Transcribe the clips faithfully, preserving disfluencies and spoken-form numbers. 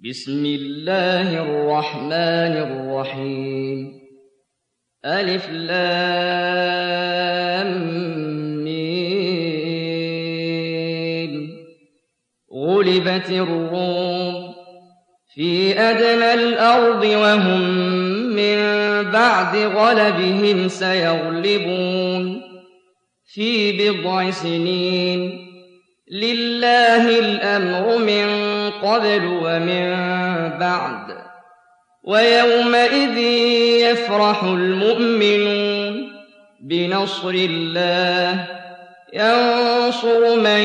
بسم الله الرحمن الرحيم ألف لام ميم غلبت الروم في أدنى الأرض وهم من بعد غلبهم سيغلبون في بضع سنين لله الأمر من قبل ومن بعد ويومئذ يفرح المؤمنون بنصر الله ينصر من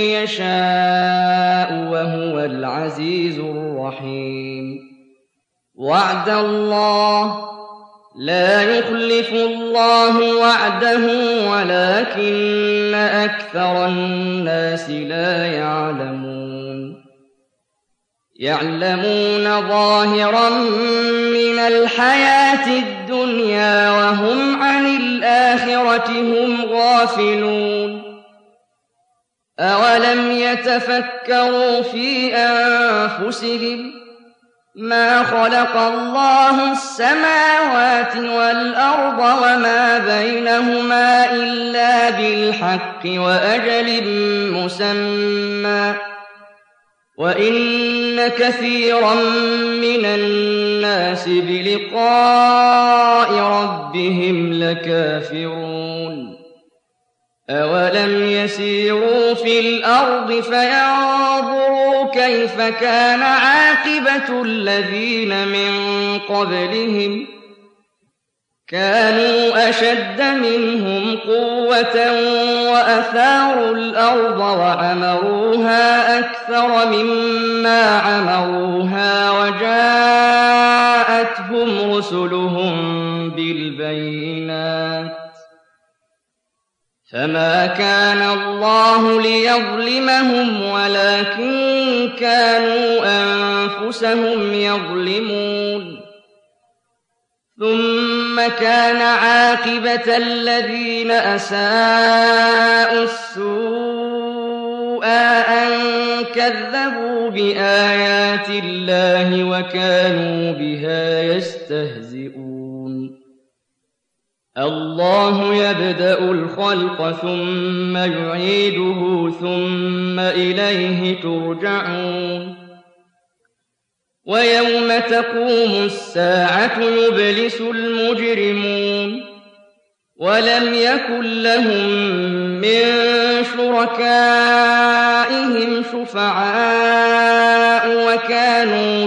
يشاء وهو العزيز الرحيم وعد الله لا يخلف الله وعده ولكن أكثر الناس لا يعلمون يعلمون ظاهرا من الحياة الدنيا وهم عن الآخرة هم غافلون أولم يتفكروا في أنفسهم ما خلق الله السماوات والأرض وما بينهما إلا بالحق وأجل مسمى وإن كثيرا من الناس بلقاء ربهم لكافرون أولم يسيروا في الأرض فينظروا كيف كان عاقبة الذين من قبلهم كانوا أشد منهم قوة وأثاروا الأرض وعمروها أكثر مما عمروها وجاءتهم رسلهم بالبينات فما كان الله ليظلمهم ولكن كانوا أنفسهم يظلمون ثم كان عاقبة الذين أساءوا السوء أن كذبوا بآيات الله وكانوا بها يستهزئون الله يبدأ الخلق ثم يعيده ثم إليه ترجعون ويوم تقوم الساعة يبلس المجرمون ولم يكن لهم من شركائهم شفعاء وكانوا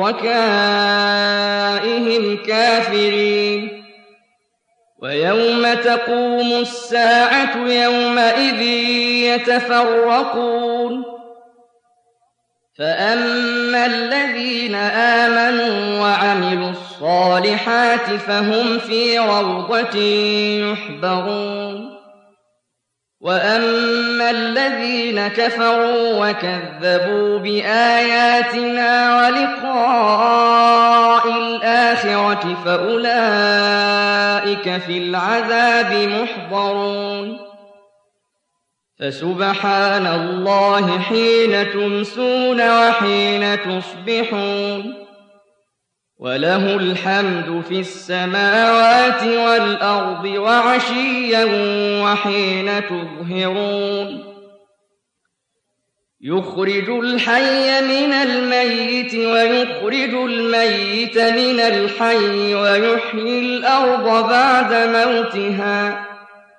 بشركائهم كافرين ويوم تقوم الساعة يومئذ يتفرقون فأما الذين آمنوا وعملوا الصالحات فهم في روضة يحبرون وأما الذين كفروا وكذبوا بآياتنا ولقاء الآخرة فأولئك في العذاب محضرون فسبحان الله حين تمسون وحين تصبحون وله الحمد في السماوات والأرض وعشيا وحين تظهرون يخرج الحي من الميت ويخرج الميت من الحي ويحيي الأرض بعد موتها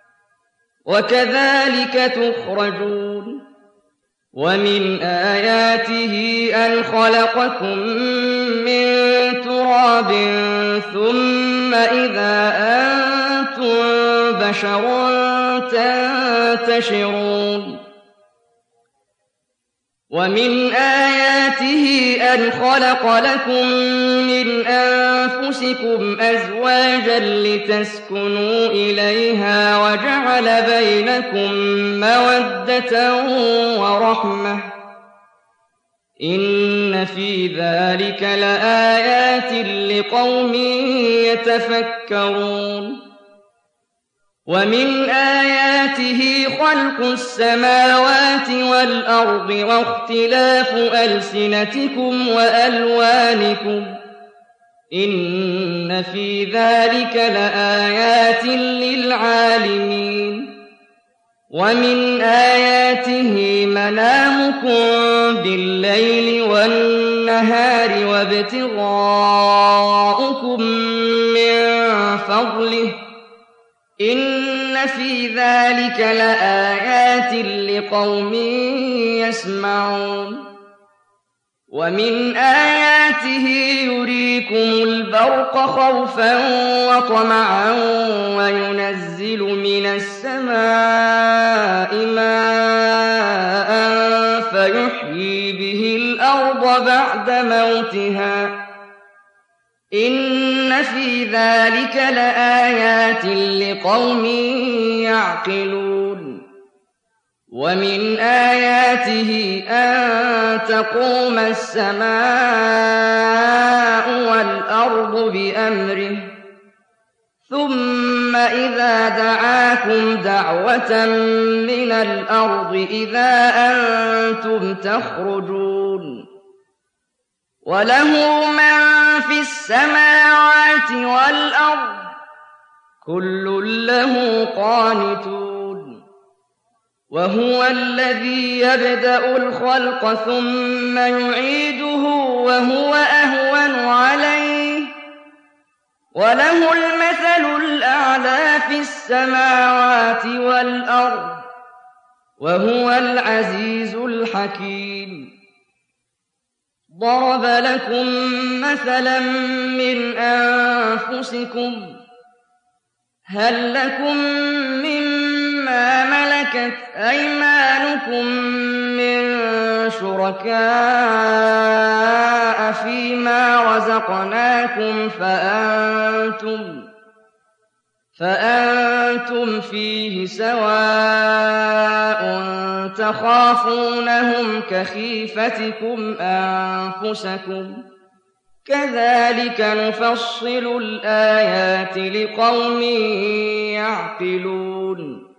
وكذلك تخرجون ومن آياته أن خلقكم من تراب ثم إذا أنتم بشر تنتشرون ومن آياته أن خلق لكم من أنفسكم أزواجا لتسكنوا إليها وجعل بينكم مودة ورحمة إن في ذلك لآيات لقوم يتفكرون وَمِنْ آيَاتِهِ خَلْقُ السَّمَاوَاتِ وَالْأَرْضِ وَاخْتِلَافُ أَلْسِنَتِكُمْ وَأَلْوَانِكُمْ ۚ إِنَّ فِي ذَٰلِكَ لَآيَاتٍ لِّلْعَالِمِينَ وَمِنْ آيَاتِهِ مَنَامُكُم بِاللَّيْلِ وَالنَّهَارِ وَابْتِغَاؤُكُم مِّن فَضْلِهِ ۚ إِنَّ فِي ذَٰلِكَ لَآيَاتٍ لِّقَوْمٍ يَسْمَعُونَ وَمِنْ آيَاتِهِ يُرِيكُمُ الْبَرْقَ خَوْفًا وَطَمَعًا وَيُنَزِّلُ مِنَ السَّمَاءِ مَاءً فَيُحْيِي بِهِ الْأَرْضَ بَعْدَ مَوْتِهَا ۚ إِنَّ فِي ذَٰلِكَ لَآيَاتٍ لِّقَوْمٍ يَعْقِلُونَ وَمِنْ آيَاتِهِ أَن تَقُومَ السَّمَاءُ وَالْأَرْضُ بِأَمْرِهِ ۚ ثُمَّ إِذَا دَعَاكُمْ دَعْوَةً مِّنَ الْأَرْضِ إِذَا أَنتُمْ تَخْرُجُونَ وَلَهُ مَن فِي السَّمَاوَاتِ وَالْأَرْضِ ۖ كُلٌّ لَّهُ قَانِتُونَ وَهُوَ الَّذِي يَبْدَأُ الْخَلْقَ ثُمَّ يُعِيدُهُ وَهُوَ أَهْوَنُ عَلَيْهِ ۖ وَلَهُ الْمَثَلُ الْأَعْلَىٰ فِي السَّمَاوَاتِ وَالْأَرْضِ ۖ وَهُوَ الْعَزِيزُ الْحَكِيمُ ضَرَبَ لَكُم مَّثَلًا مِّنْ أَنفُسِكُمْ ۖ هَل لَّكُم مِّمَّا مَلَكَتْ أَيْمَانُكُم مِّن شُرَكَاءَ فِيمَا رَزَقْنَاكُمْ فَأَنتُمْ فَأَنتُمْ فِيهِ سَوَاءٌ تَخَافُونَهُمْ كَخِيفَتِكُمْ أَنفُسَكُمْ ۚ كَذَٰلِكَ نُفَصِّلُ الْآيَاتِ لِقَوْمٍ يَعْقِلُونَ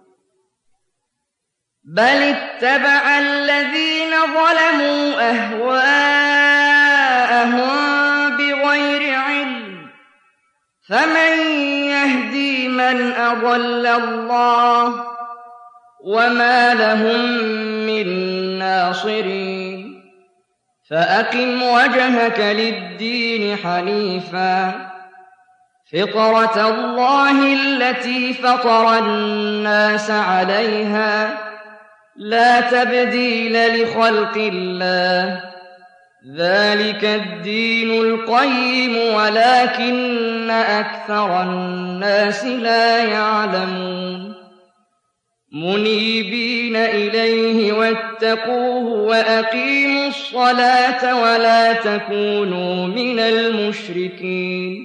بَلِ اتَّبَعَ الَّذِينَ ظَلَمُوا أَهْوَاءَهُم بِغَيْرِ عِلْمٍ ۖ فَمَن يَهْدِي مَنْ أَضَلَّ اللَّهُ ۖ وَمَا لَهُم مِّن نَّاصِرِينَ فَأَقِمْ وَجْهَكَ لِلدِّينِ حَنِيفًا ۚ فِطْرَتَ اللَّهِ الَّتِي فَطَرَ النَّاسَ عَلَيْهَا ۚ لَا تَبْدِيلَ لِخَلْقِ اللَّهِ ۚ ذَٰلِكَ الدِّينُ الْقَيِّمُ وَلَٰكِنَّ أَكْثَرَ النَّاسِ لَا يَعْلَمُونَ مُنِيبِينَ إِلَيْهِ وَاتَّقُوهُ وَأَقِيمُوا الصَّلَاةَ وَلَا تَكُونُوا مِنَ الْمُشْرِكِينَ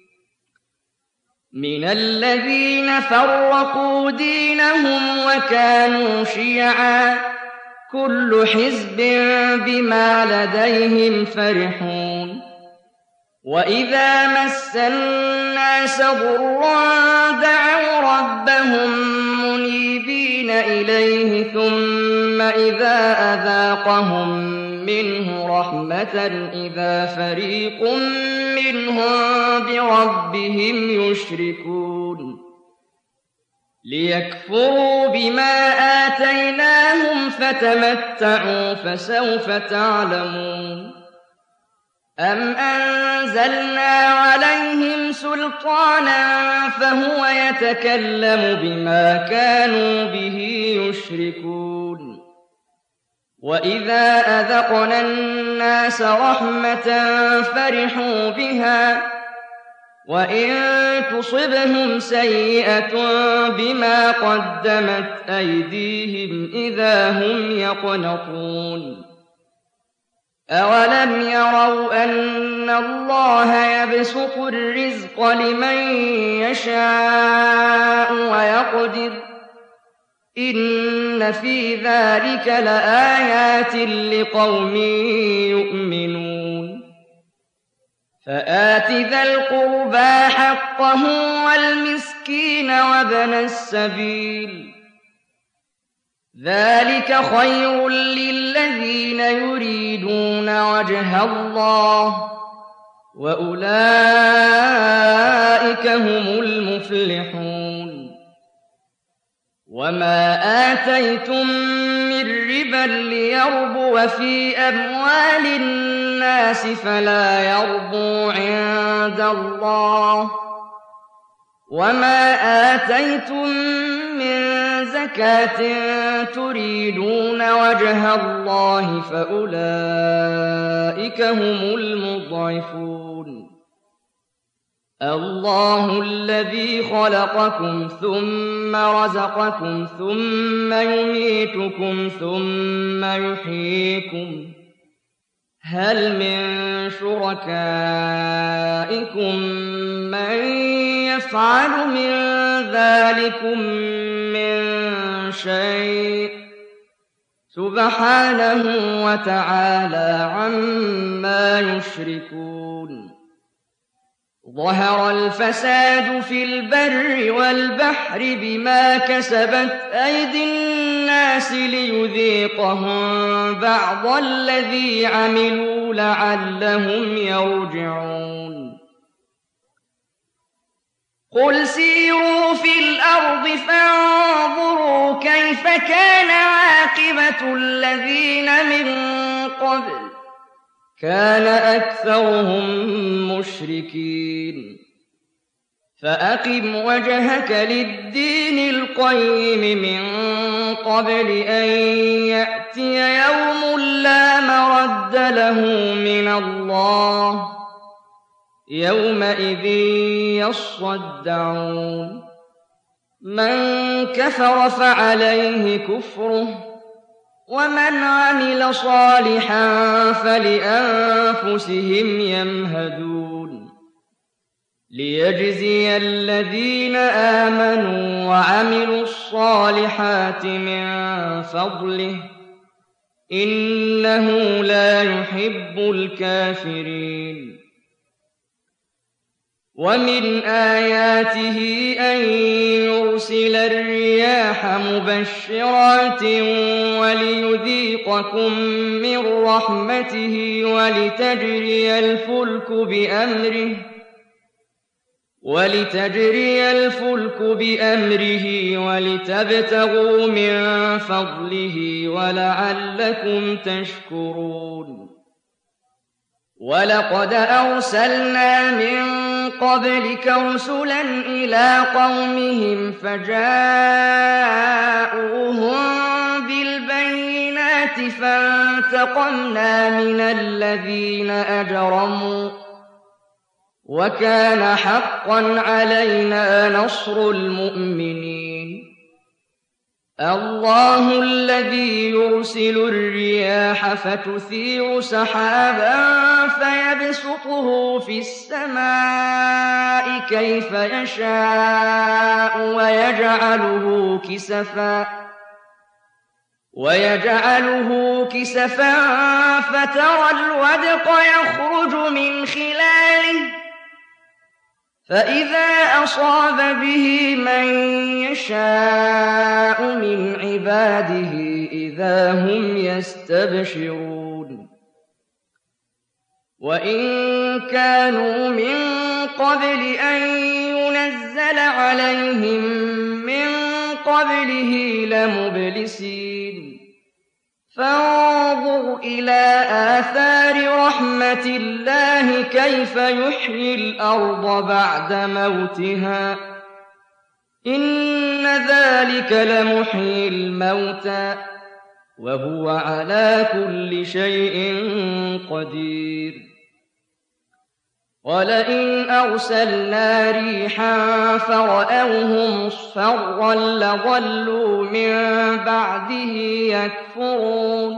مِنَ الَّذِينَ فَرَّقُوا دِينَهُمْ وَكَانُوا شِيَعًا ۖ كُلُّ حِزْبٍ بِمَا لَدَيْهِمْ فَرِحُونَ وَإِذَا مَسَّ النَّاسَ ضُرٌّ دَعَوْا رَبَّهُم مُّنِيبِينَ إِلَيْهِ ثُمَّ إِذَا أَذَاقَهُم مِّنْهُ رَحْمَةً إِذَا فَرِيقٌ مِّنْهُم بِرَبِّهِمْ يُشْرِكُونَ لِيَكْفُرُوا بِمَا آتَيْنَاهُمْ فَتَمَتَّعُوا فَسَوْفَ تَعْلَمُونَ أَمْ أَنزَلْنَا عَلَيْهِمْ سُلْطَانًا فَهُوَ يَتَكَلَّمُ بِمَا كَانُوا بِهِ يُشْرِكُونَ وَإِذَا أَذَقْنَا النَّاسَ رَحْمَةً فَرِحُوا بِهَا ۖ وَإِن تُصِبْهُمْ سَيِّئَةٌ بِمَا قَدَّمَتْ أَيْدِيهِمْ إِذَا هُمْ يَقْنَطُونَ أَوَلَمْ يَرَوْا أَنَّ اللَّهَ يَبْسُطُ الرِّزْقَ لِمَن يَشَاءُ وَيَقْدِرُ ۚ إِنَّ فِي ذَٰلِكَ لَآيَاتٍ لِّقَوْمٍ يُؤْمِنُونَ فآت ذا القربى حقه والمسكين وابن السبيل ذلك خير للذين يريدون وجه الله وأولئك هم المفلحون وما آتيتم من ربا ليربو في أموال الناس فلا يربو عند الله وما آتيتم من زكاة تريدون وجه الله فأولئك هم المضعفون الله الذي خلقكم ثم رزقكم ثم يميتكم ثم يحييكم هل من شركائكم من يفعل من ذلكم من شيء سبحانه وتعالى عما يشركون ظهر الفساد في البر والبحر بما كسبت أيدي الناس ليذيقهم بعض الذي عملوا لعلهم يرجعون قل سيروا في الأرض فانظروا كيف كان عاقبة الذين من قبل كان أكثرهم مشركين فأقم وجهك للدين القيم من قبل أن يأتي يوم لا مرد له من الله يومئذ يصدعون من كفر فعليه كفره ومن عمل صالحا فلأنفسهم يمهدون ليجزي الذين آمنوا وعملوا الصالحات من فضله إنه لا يحب الكافرين ومن آياته أن يرسل الرياح مبشرات وليذيقكم من رحمته ولتجري الفلك بأمره ولتجري الفلك بأمره ولتبتغوا من فضله ولعلكم تشكرون ولقد أرسلنا من قبلك رسلا إلى قومهم فجاءوهم بالبينات فانتقمنا من الذين أجرموا وكان حقا علينا نصر المؤمنين الله الذي يرسل الرياح فتثير سحابا فيبسطه في السماء كيف يشاء ويجعله كسفا ويجعله كسفا فترى الودق يخرج من خلاله فإذا أصاب به من يشاء من عباده إذا هم يستبشرون وإن كانوا من قبل أن ينزل عليهم من قبله لمبلسين فانظر إلى آثار رحمة الله كيف يحيي الأرض بعد موتها إن ذلك لمحيي الموتى وهو على كل شيء قدير ولئن أرسلنا ريحا فرأوه مصفرا لظلوا من بعده يكفرون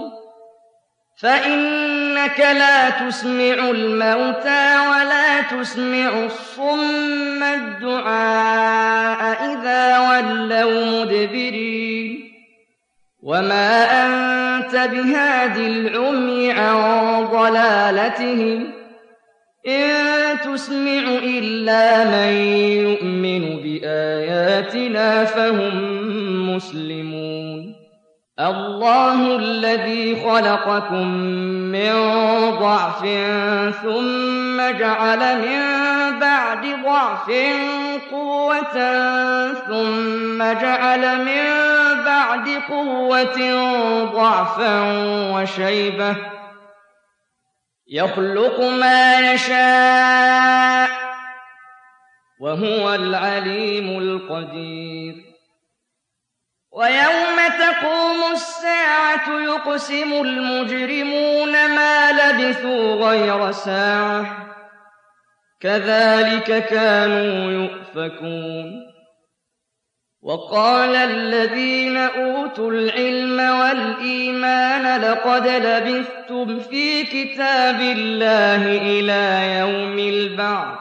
فإنك لا تسمع الموتى ولا تسمع الصم الدعاء إذا ولوا مدبرين وما أنت بهاد العمي عن ضلالتهم إِن تُسْمِعُ إِلَّا مَن يُؤْمِنُ بِآيَاتِنَا فَهُم مُّسْلِمُونَ اللَّهُ الَّذِي خَلَقَكُم مِّن ضَعْفٍ ثُمَّ جَعَلَ مِن بَعْدِ ضَعْفٍ قُوَّةً ثُمَّ جَعَلَ مِن بَعْدِ قُوَّةٍ ضَعْفًا وَشَيْبَةً ۚ يَخْلُقُ مَا يَشَاءُ ۖ وَهُوَ الْعَلِيمُ الْقَدِيرُ وَيَوْمَ تَقُومُ السَّاعَةُ يُقْسِمُ الْمُجْرِمُونَ مَا لَبِثُوا غَيْرَ سَاعَةٍ ۚ كَذَٰلِكَ كَانُوا يُؤْفَكُونَ وَقَالَ الَّذِينَ أُوتُوا الْعِلْمَ وَالْإِيمَانَ لَقَدْ لَبِثْتُمْ فِي كِتَابِ اللَّهِ إِلَىٰ يَوْمِ الْبَعْثِ ۖ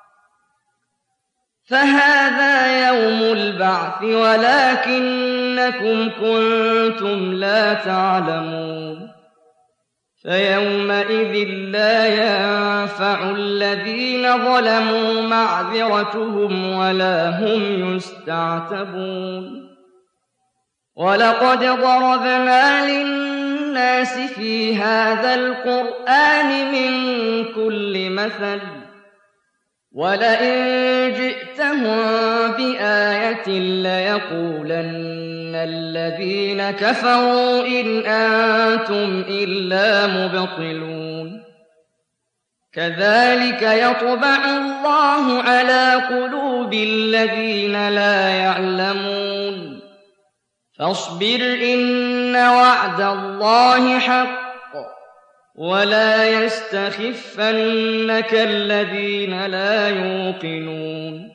فَهَٰذَا يَوْمُ الْبَعْثِ وَلَٰكِنَّكُمْ كُنتُمْ لَا تَعْلَمُونَ فَيَوْمَئِذٍ لَّا يَنفَعُ الَّذِينَ ظَلَمُوا مَعْذِرَتُهُمْ وَلَا هُمْ يُسْتَعْتَبُونَ وَلَقَدْ ضَرَبْنَا لِلنَّاسِ فِي هَٰذَا الْقُرْآنِ مِن كُلِّ مَثَلٍ ۚ وَلَئِن جِئْتَهُم بِآيَةٍ لَّيَقُولَنَّ الَّذِينَ كَفَرُوا إِنْ أَنتُمْ إِلَّا مُبْطِلُونَ كَذَٰلِكَ يَطْبَعُ اللَّهُ عَلَىٰ قُلُوبِ الَّذِينَ لَا يَعْلَمُونَ فَاصْبِرْ إِنَّ وَعْدَ اللَّهِ حَقٌّ وَلَا يَسْتَخِفَّنَّكَ الَّذِينَ لَا يُوقِنُونَ